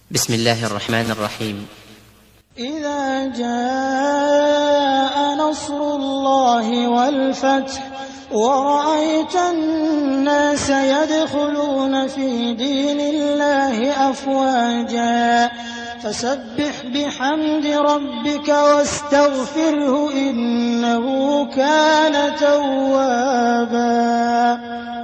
بسم الله الرحمن الرحيم. إذا جاء نصر الله والفتح ورأيت الناس يدخلون في دين الله أفواجا فسبح بحمد ربك واستغفره إنه كان توابا.